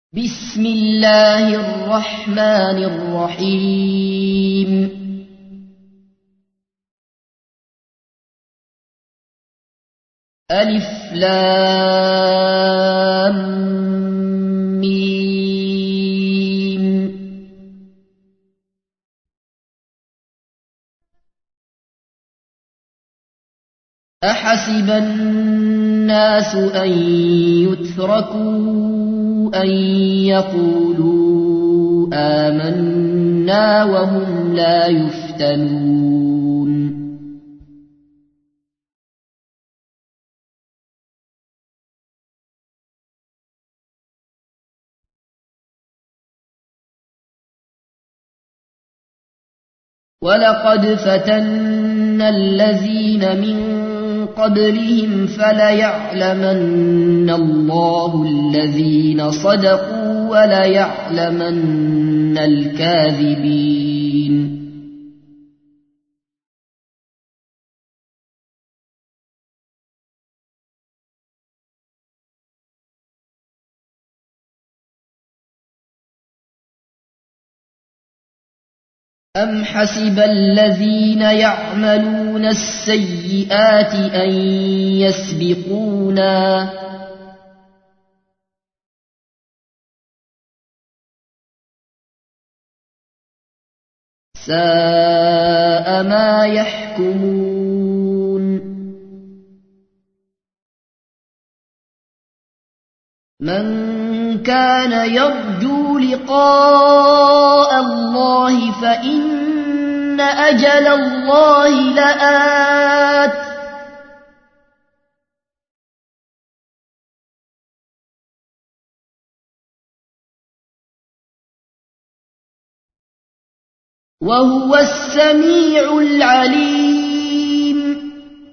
بسم الله الرحمن الرحيم ألف لام ميم أحسب الناس أن يتركوا أن يقولوا آمنا وهم لا يفتنون ولقد فتنا الذين من قبلهم فليعلمن الله الذين صدقوا وليعلمن الكاذبين أم حسب الذين يعملون السيئات أن يسبقونا ساء ما يحكمون من كان يرجو لقاء الله فإن أجل الله لآت وهو السميع العليم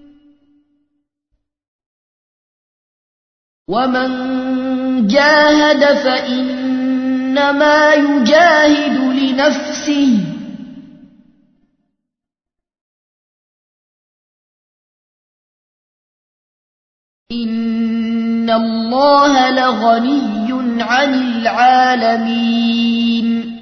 ومن جاهد فإنما يجاهد لنفسه إن الله لغني عن العالمين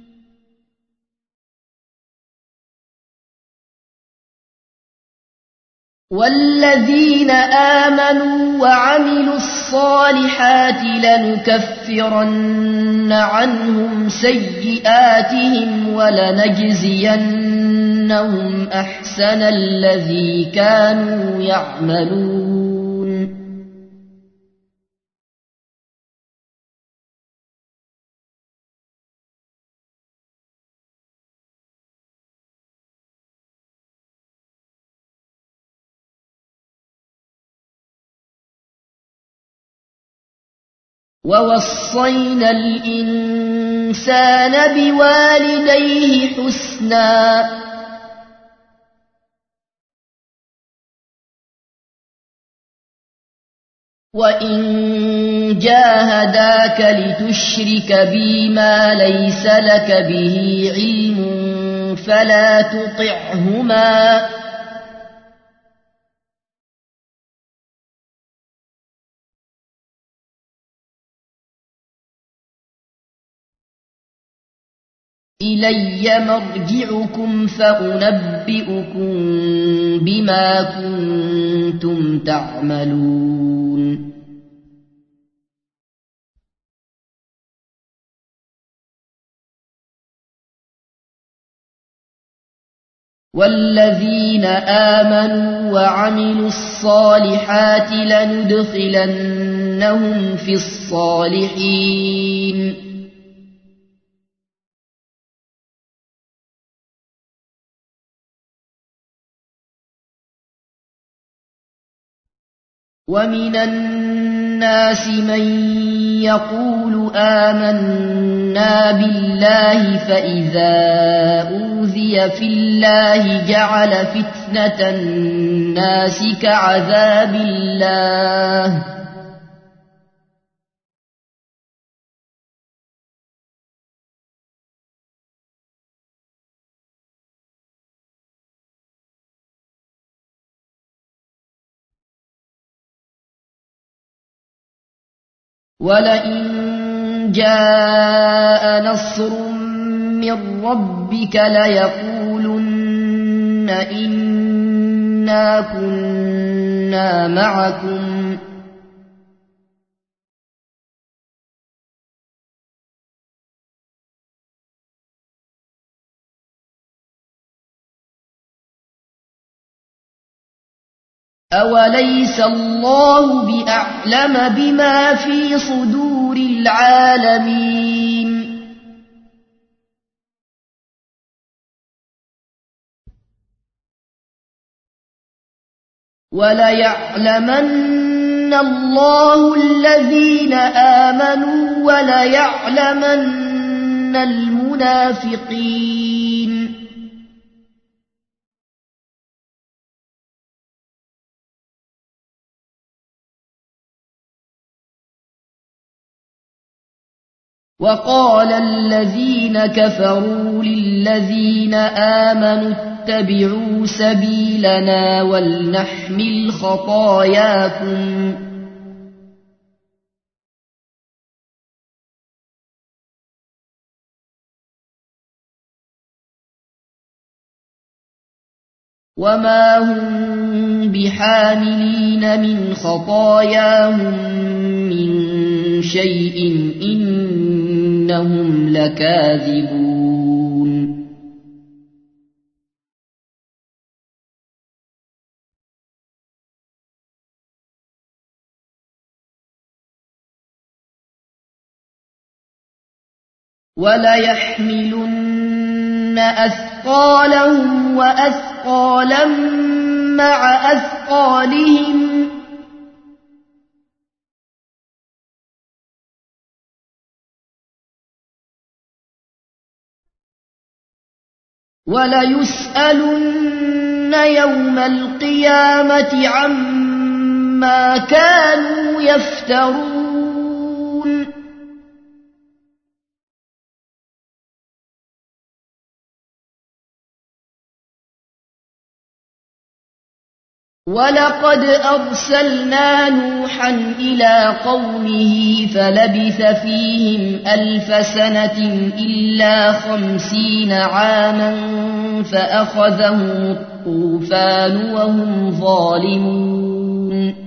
والذين آمنوا وعملوا الصالحات لنكفرن عنهم سيئاتهم ولنجزينهم أحسن الذي كانوا يعملون ووصينا الإنسان بوالديه حسنا وإن جاهداك لتشرك بي ما ليس لك به علم فلا تطعهما إلي مرجعكم فأنبئكم بما كنتم تعملون والذين آمنوا وعملوا الصالحات لندخلنهم في الصالحين ومن الناس من يقول آمنا بالله فإذا أوذي في الله جعل فتنة الناس كعذاب الله ولئن جاء نصر من ربك ليقولن إنا كنا معكم أوليس الله بأعلم بما في صدور العالمين وليعلمن الله الذين آمنوا وليعلمن المنافقين وقال الذين كفروا للذين آمنوا اتبعوا سبيلنا ولنحمل خطاياكم وما هم بحاملين من خطاياهم من شيء إنهم لكاذبون وليحملن أثقالهم وأثقالا مع أثقالهم وليسألن يوم القيامة عما كانوا يفترون ولقد أرسلنا نوحا إلى قومه فلبث فيهم 1000 سنة إلا 50 عاما فأخذهم الطوفان وهم ظالمون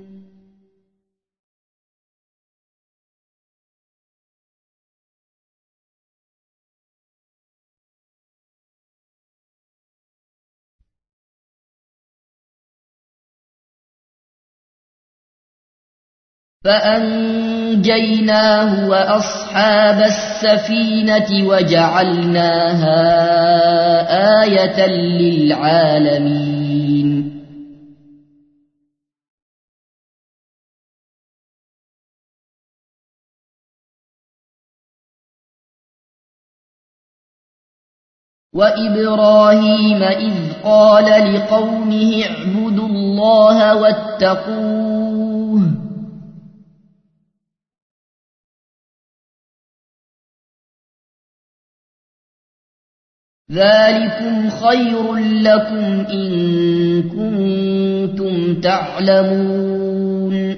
فأنجيناه وأصحاب السفينة وجعلناها آية للعالمين وإبراهيم إذ قال لقومه اعبدوا الله واتقوه ذلكم خير لكم إن كنتم تعلمون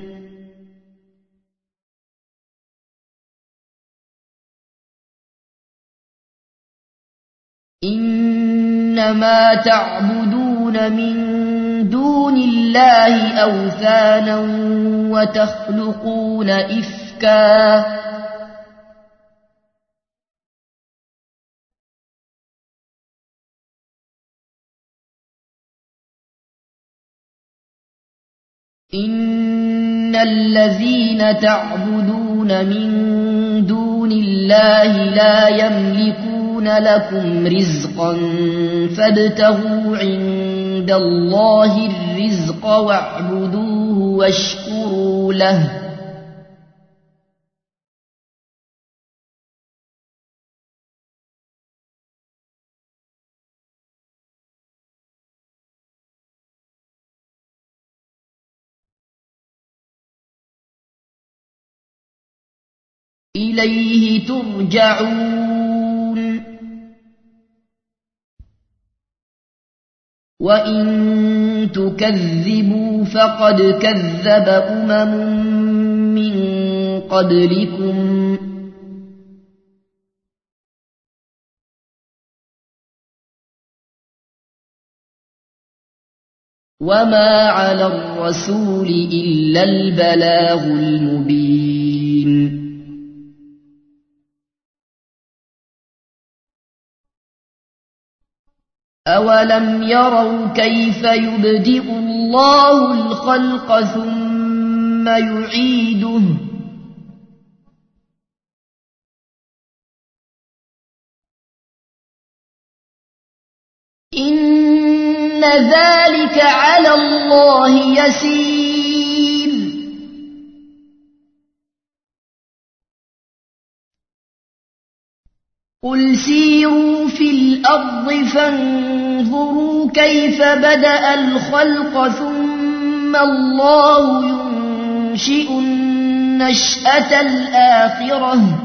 إنما تعبدون من دون الله أوثانا وتخلقون إفكا إن الذين تعبدون من دون الله لا يملكون لكم رزقا فابتغوا عند الله الرزق واعبدوه واشكروا له إليه ترجعون وإن تكذبوا فقد كذب أمم من قبلكم وما على الرسول إلا البلاغ المبين أولم يروا كيف يبدئ الله الخلق ثم يعيده إن ذلك على الله يسير قل سيروا في الأرض فانظروا كيف بدأ الخلق ثم الله ينشئ النشأة الآخرة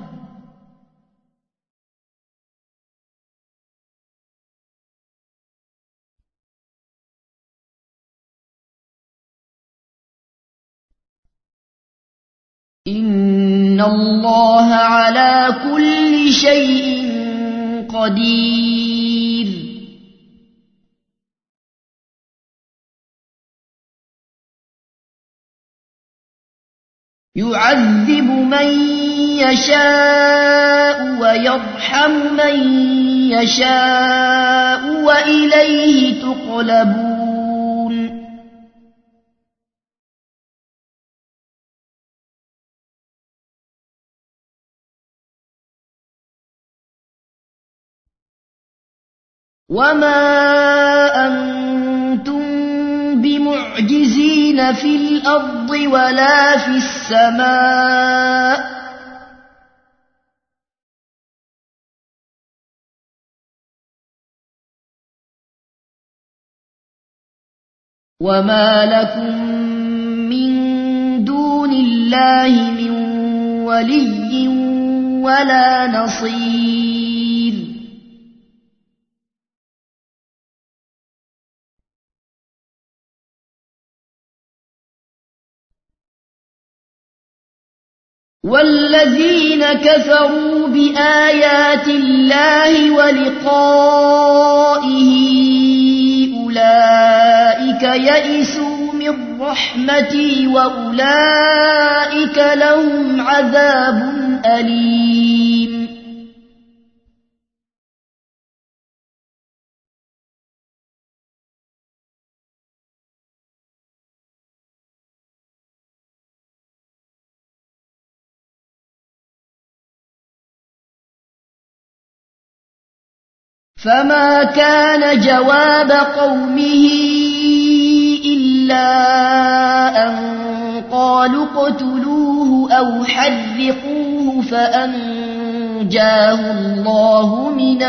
إن الله على كل شيء قدير يعذب من يشاء ويرحم من يشاء وإليه تقلبون وما أنتم بمعجزين في الأرض ولا في السماء وما لكم من دون الله من ولي ولا نصير والذين كفروا بآيات الله ولقائه أولئك يئسوا من رحمتي وأولئك لهم عذاب أليم فما كان جواب قومه إلا أن قالوا اقتلوه أو حرقوه فأنجاه الله من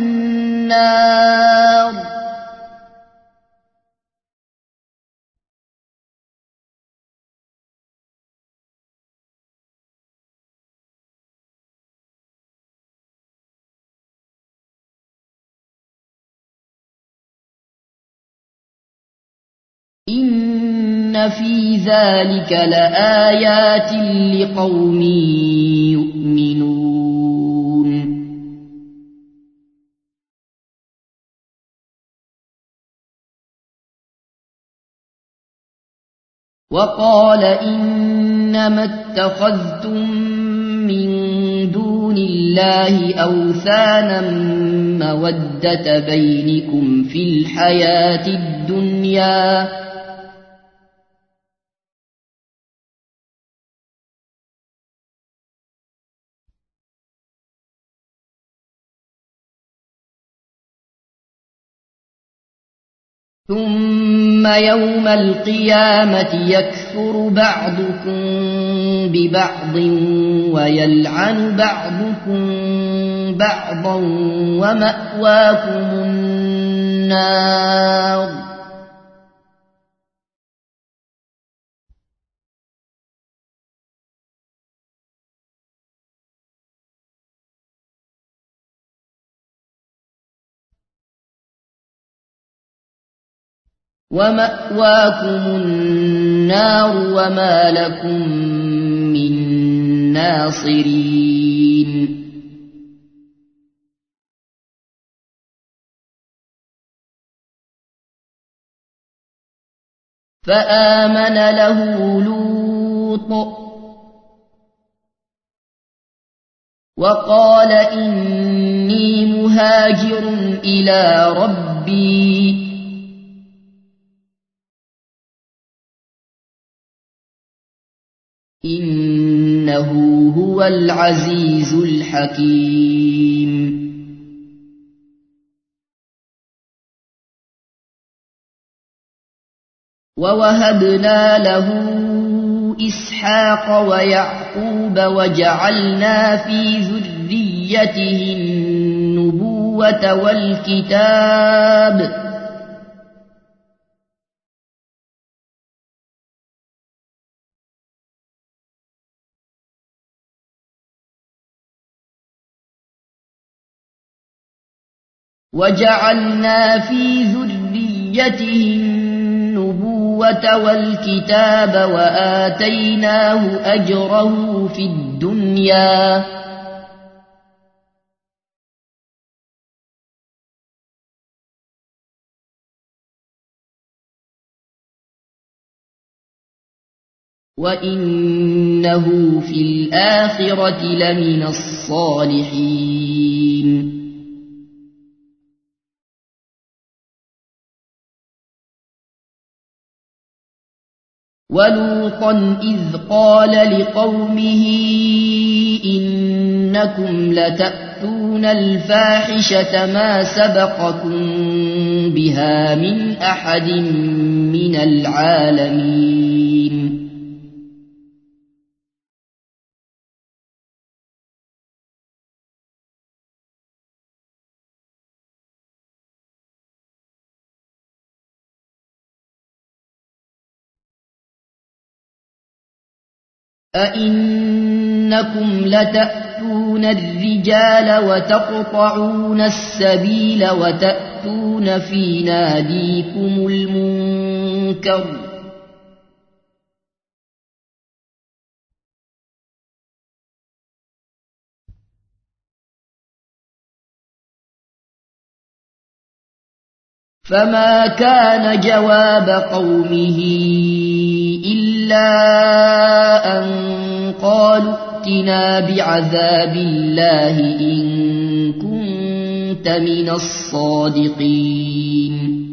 النار إن في ذلك لآيات لقوم يؤمنون وقال إنما اتخذتم من دون الله أوثانا مودة بينكم في الحياة الدنيا ثم يوم القيامة يكفر بعضكم ببعض ويلعن بعضكم بعضا ومأواكم النار وما لكم من ناصرين فآمن له لوط وقال إني مهاجر إلى ربي إنه هو العزيز الحكيم. ووهبنا له إسحاق ويعقوب وجعلنا في ذريته النبوة والكتاب وآتيناه أجره في الدنيا وإنه في الآخرة لمن الصالحين. ولوطا إذ قال لقومه إنكم لتأتون الفاحشة ما سبقكم بها من أحد من العالمين. أئنكم لتأتون الرجال وتقطعون السبيل وتأتون في ناديكم المنكر فما كان جواب قومه إلا أن قالوا ائتنا بعذاب الله إن كنت من الصادقين.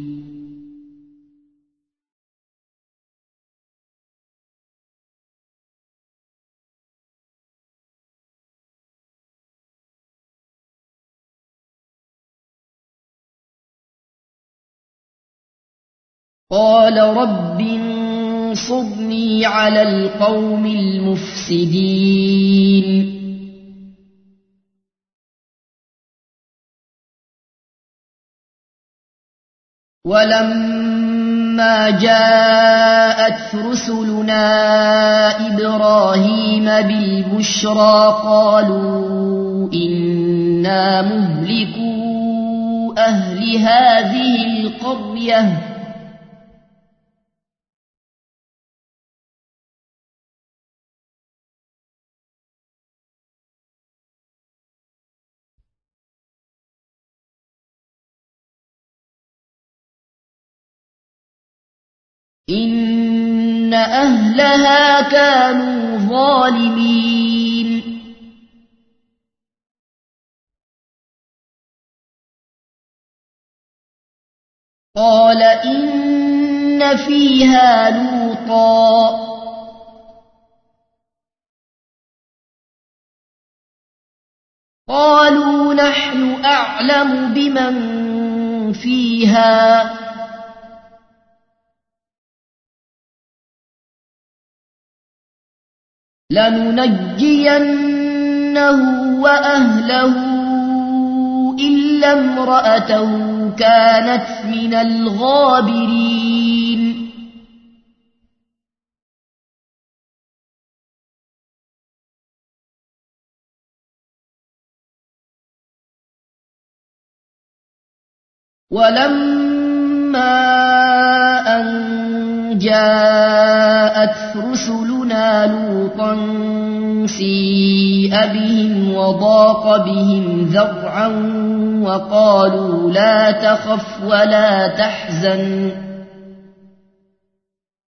قال رب انصرني على القوم المفسدين. ولما جاءت رسلنا إبراهيم بالبشرى قالوا إنا مهلكو أهل هذه القرية إن أهلها كانوا ظالمين. قال إن فيها لوطا قالوا نحن أعلم بمن فيها لننجينه وأهله إلا امرأته كانت من الغابرين. ولما أن جاءت رسلنا لوطا سيء بهم وضاق بهم ذرعا وقالوا لا تخف ولا تحزن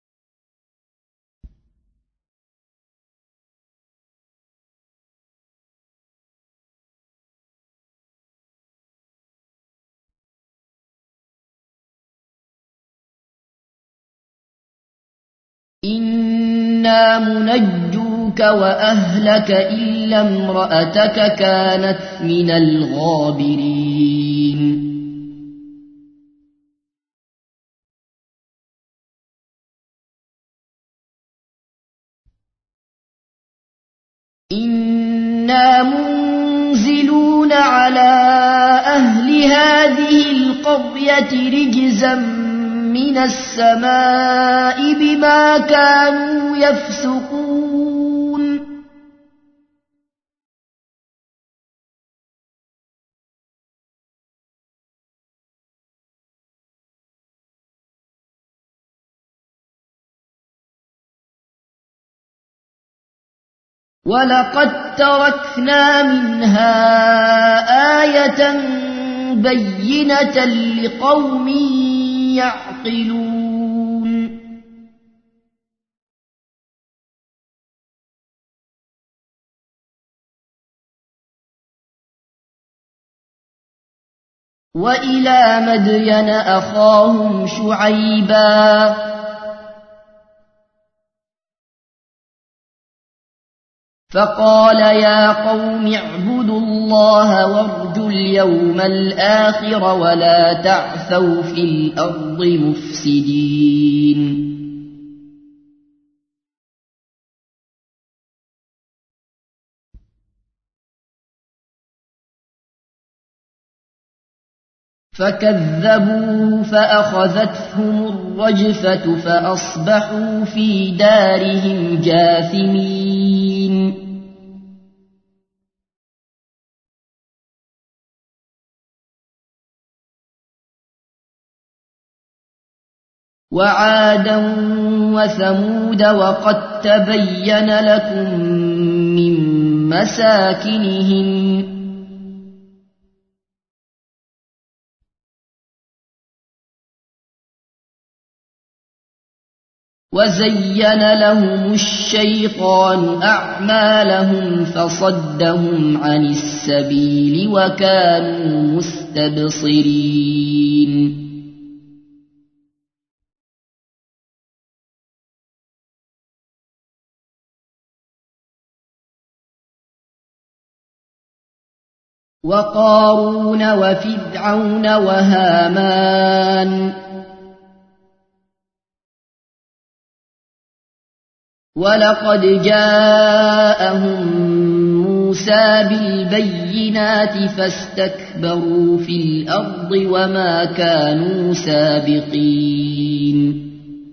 إنا منجوك وأهلك إلا امرأتك كانت من الغابرين إنا منزلون على أهل هذه القرية رجزا من السماء بما كانوا يفسقون ولقد تركنا منها آية بينة لقوم يعقلون وإلى مدين أخاهم شعيبا فقال يا قوم اعبدوا الله وارجوا اليوم الآخر ولا تعثوا في الأرض مفسدين فكذبوه فأخذتهم الرجفة فأصبحوا في دارهم جاثمين وعادا وثمود وقد تبين لكم من مساكنهم وزين لهم الشيطان أعمالهم فصدهم عن السبيل وكانوا مستبصرين وقارون وفرعون وهامان ولقد جاءهم موسى بالبينات فاستكبروا في الأرض وما كانوا سابقين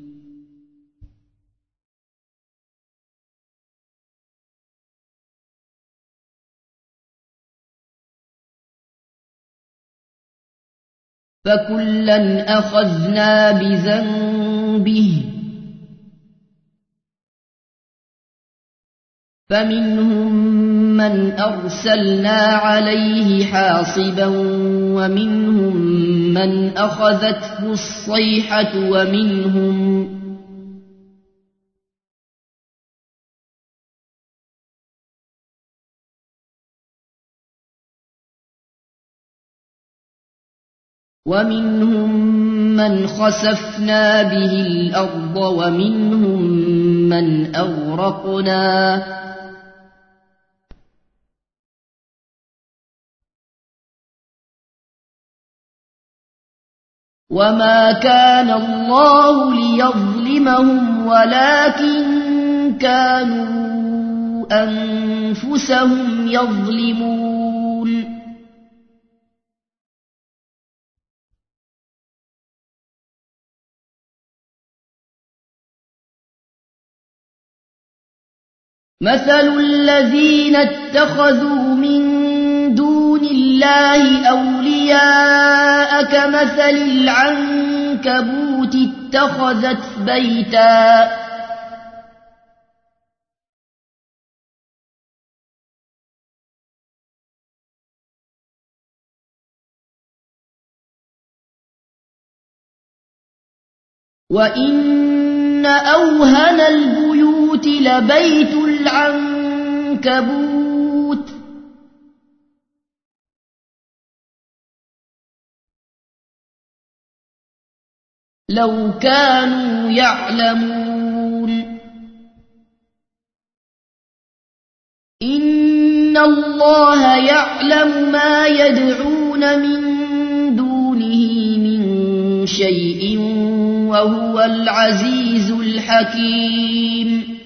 فكلا أخذنا بذنبه فمنهم من أرسلنا عليه حاصبا ومنهم من أخذته الصيحة ومنهم من خسفنا به الأرض ومنهم من أغرقنا وما كان الله ليظلمهم ولكن كانوا أنفسهم يظلمون مثل الذين اتخذوا من دون الله أولياء كمثل العنكبوت اتخذت بيتا وإن أوهن البيوت لبيت العنكبوت لو كانوا يعلمون إن الله يعلم ما يدعون من دونه من شيء وهو العزيز الحكيم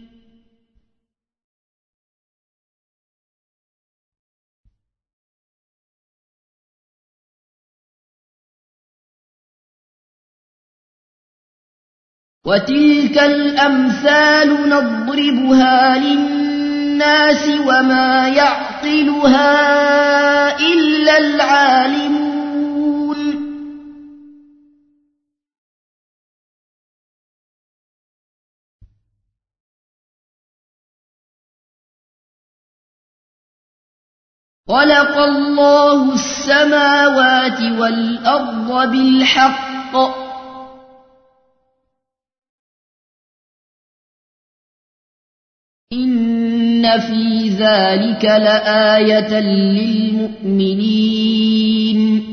وتلك الأمثال نضربها للناس وما يعقلها إلا العالمون خلق الله السماوات والأرض بالحق إن في ذلك لآية للمؤمنين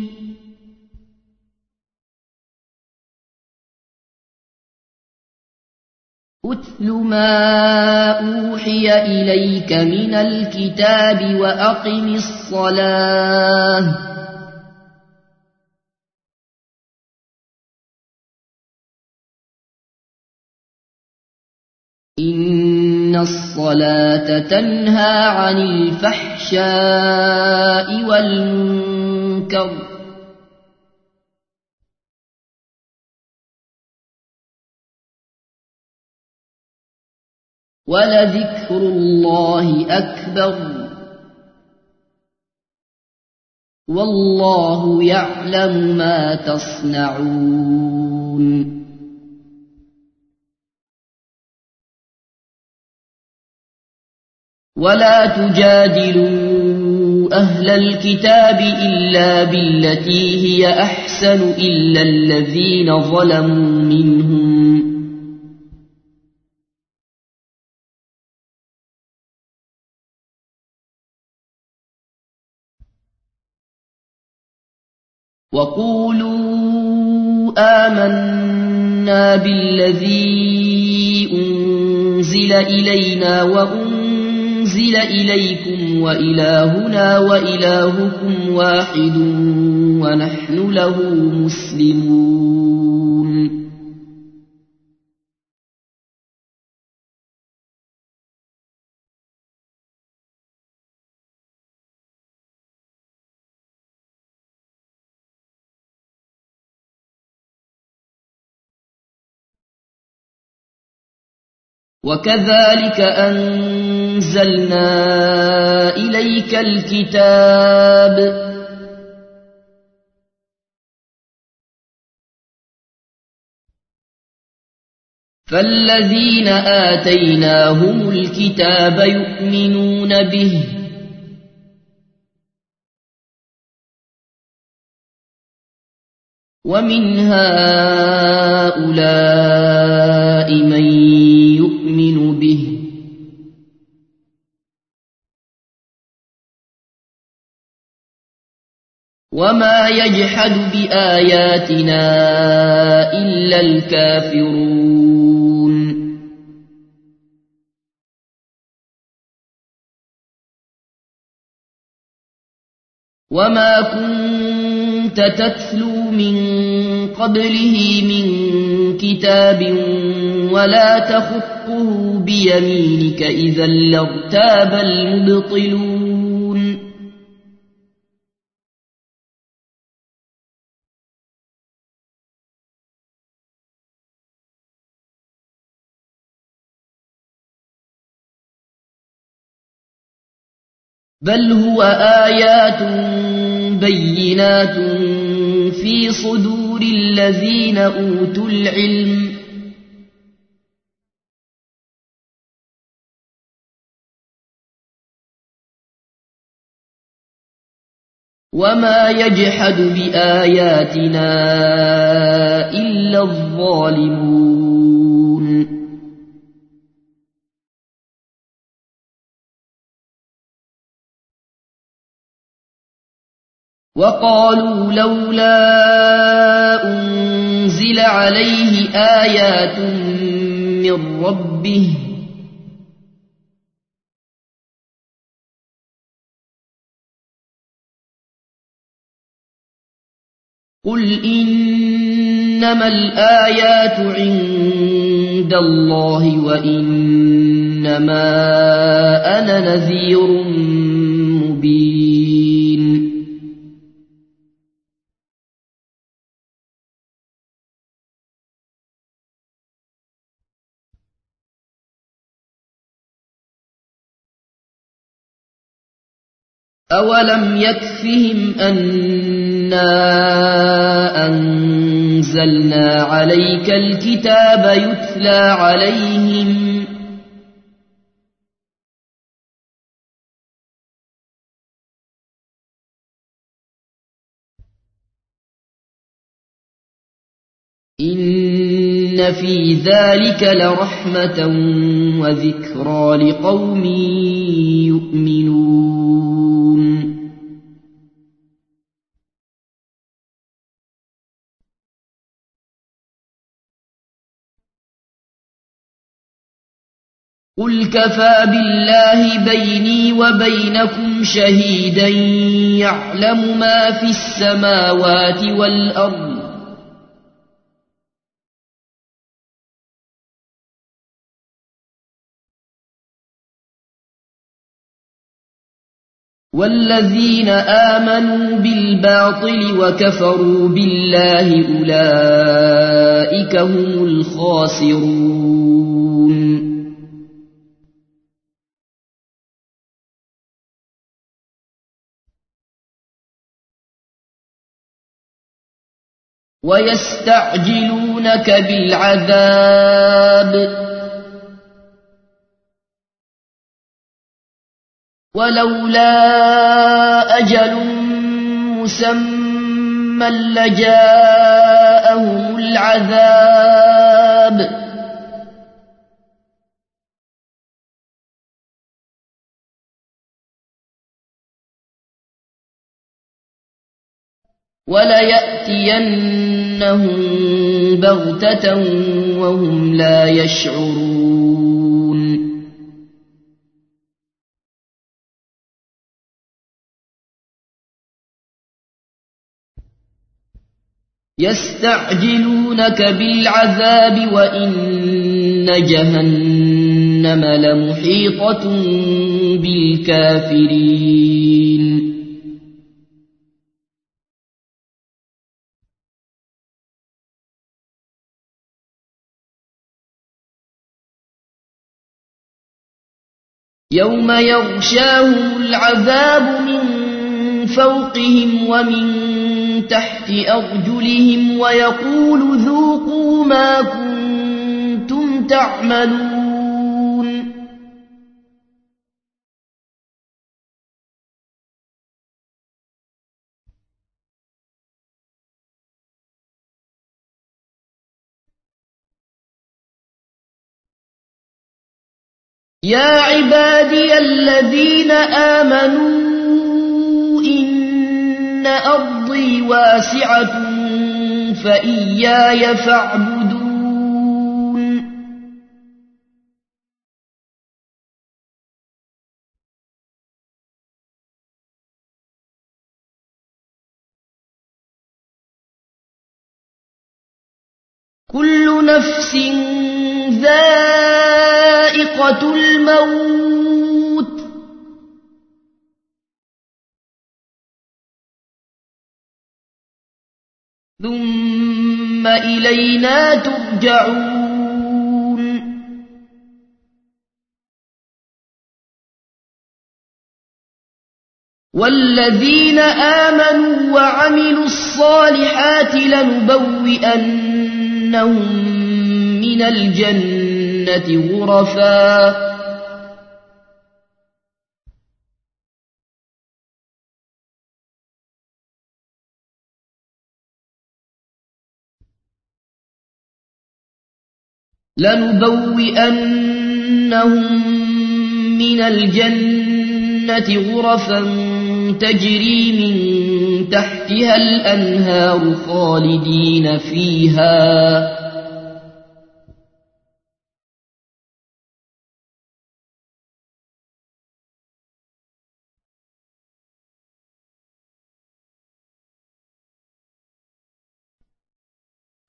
أتل ما أوحي إليك من الكتاب وأقم الصلاة إن الصلاة تنهى عن الفحشاء والمنكر ولذكر الله أكبر والله يعلم ما تصنعون ولا تجادلوا أهل الكتاب إلا بالتي هي أحسن إلا الذين ظلموا منهم وقولوا آمنا بالذي أنزل إلينا وأنزل إليكم وإلهنا وإلهكم واحد ونحن له مسلمون وكذلك أنزلنا إليك الكتاب فالذين آتيناهم الكتاب يؤمنون به ومن هؤلاء من يؤمن به وما يجحد بآياتنا إلا الكافرون وما كنت تتلو من قبله من كتاب ولا تخطه بيمينك إذا لارتاب المبطلون بل هو آيات بينات في صدور الذين أوتوا العلم وما يجحد بآياتنا إلا الظالمون وقالوا لولا أنزل عليه آيات من ربه قل إنما الآيات عند الله وإنما أنا نذير مبين أولم يكفهم أنا أنزلنا عليك الكتاب يتلى عليهم إن في ذلك لرحمة وذكرى لقوم يؤمنون قل كفى بالله بيني وبينكم شهيدا يعلم ما في السماوات والأرض والذين آمنوا بالباطل وكفروا بالله أولئك هم الخاسرون ويستعجلونك بالعذاب ولولا أجل مسمى لجاءهم العذاب وليأتينهم بغتة وهم لا يشعرون يستعجلونك بالعذاب وإن جهنم لمحيطة بالكافرين يوم يغشاهم العذاب من فوقهم ومن تحت أرجلهم ويقول ذوقوا ما كنتم تعملون يا عبادي الذين آمنوا إن أرضي واسعة فإياي فاعبدون كل نفس ذائقة الموت ثم إلينا ترجعون والذين آمنوا وعملوا الصالحات لنبوئنهم من الجنة غرفا تجري من تحتها الأنهار خالدين فيها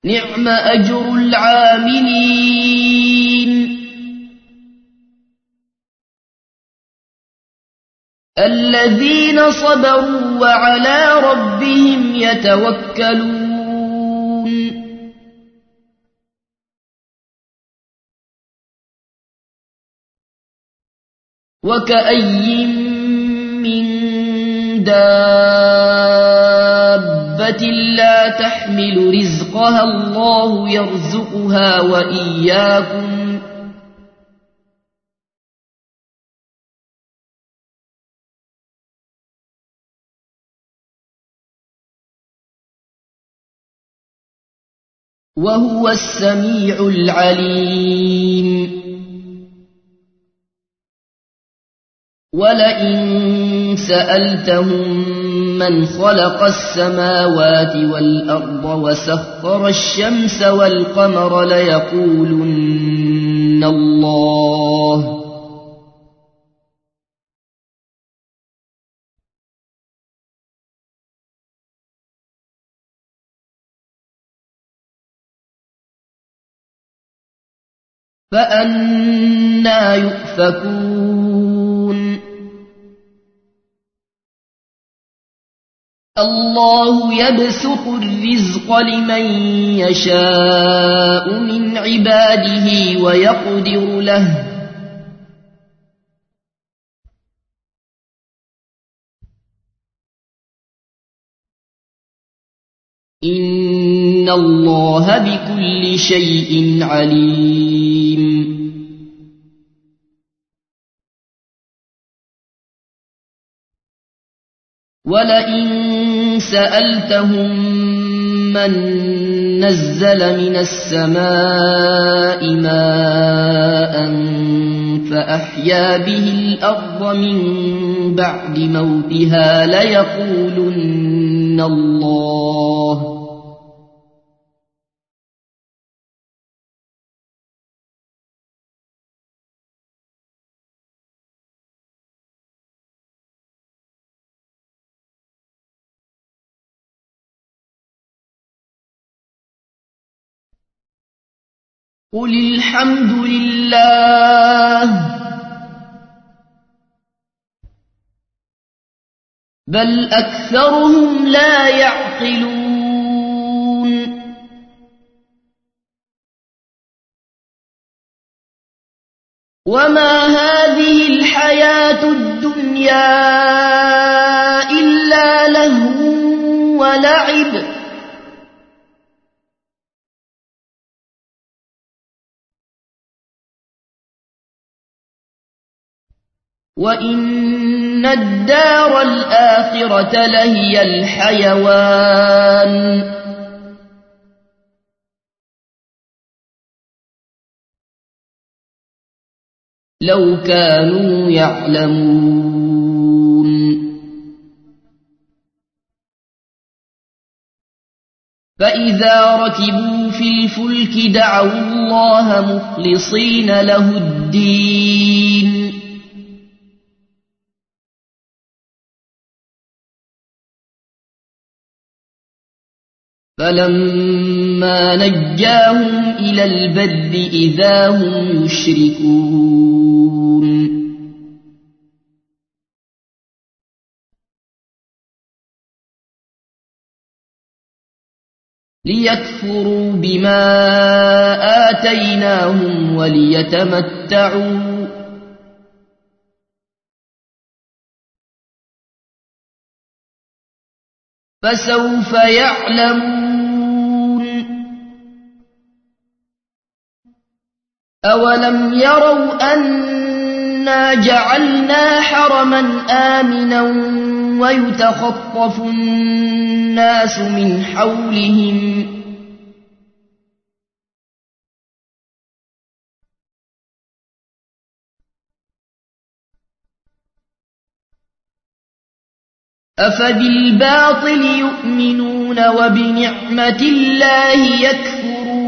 نعم أجر العاملين الذين صبروا وعلى ربهم يتوكلون وكأي من دابة لا تحمل رزقها الله يرزقها وإياكم وهو السميع العليم ولئن سألتهم من خلق السماوات والأرض وسخر الشمس والقمر ليقولن الله فأنى يؤفكون الله يبسط الرزق لمن يشاء من عباده ويقدر له إن الله بكل شيء عليم ولئن سألتهم من نزل من السماء ماء فأحيا به الأرض من بعد موتها ليقولن الله قل الحمد لله بل أكثرهم لا يعقلون وما هذه الحياة الدنيا إلا لهو ولعب وإن الدار الآخرة لهي الحيوان لو كانوا يعلمون فإذا ركبوا في الفلك دعوا الله مخلصين له الدين فلما نجاهم إلى البر إذا هم يشركون ليكفروا بما آتيناهم وليتمتعوا فسوف يعلمون أولم يروا أنا جعلنا حرما آمنا ويتخطف الناس من حولهم أفبالباطل يؤمنون وبنعمة الله يكفرون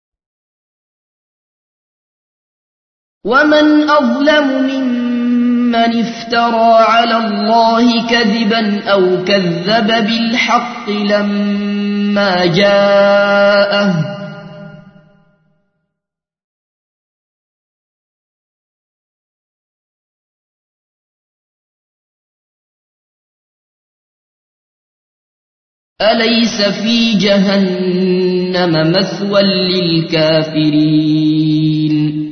ومن أظلم ممن من افترى على الله كذبا أو كذب بالحق لما جاءه أليس في جهنم مثوى للكافرين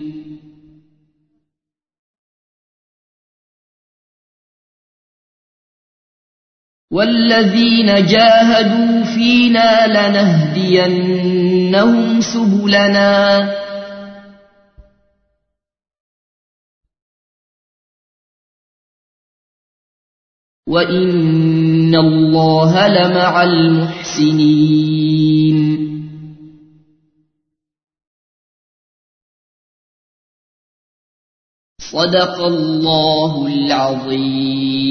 والذين جاهدوا فينا لنهدينهم سبلنا وإن الله لمع المحسنين صدق الله العظيم.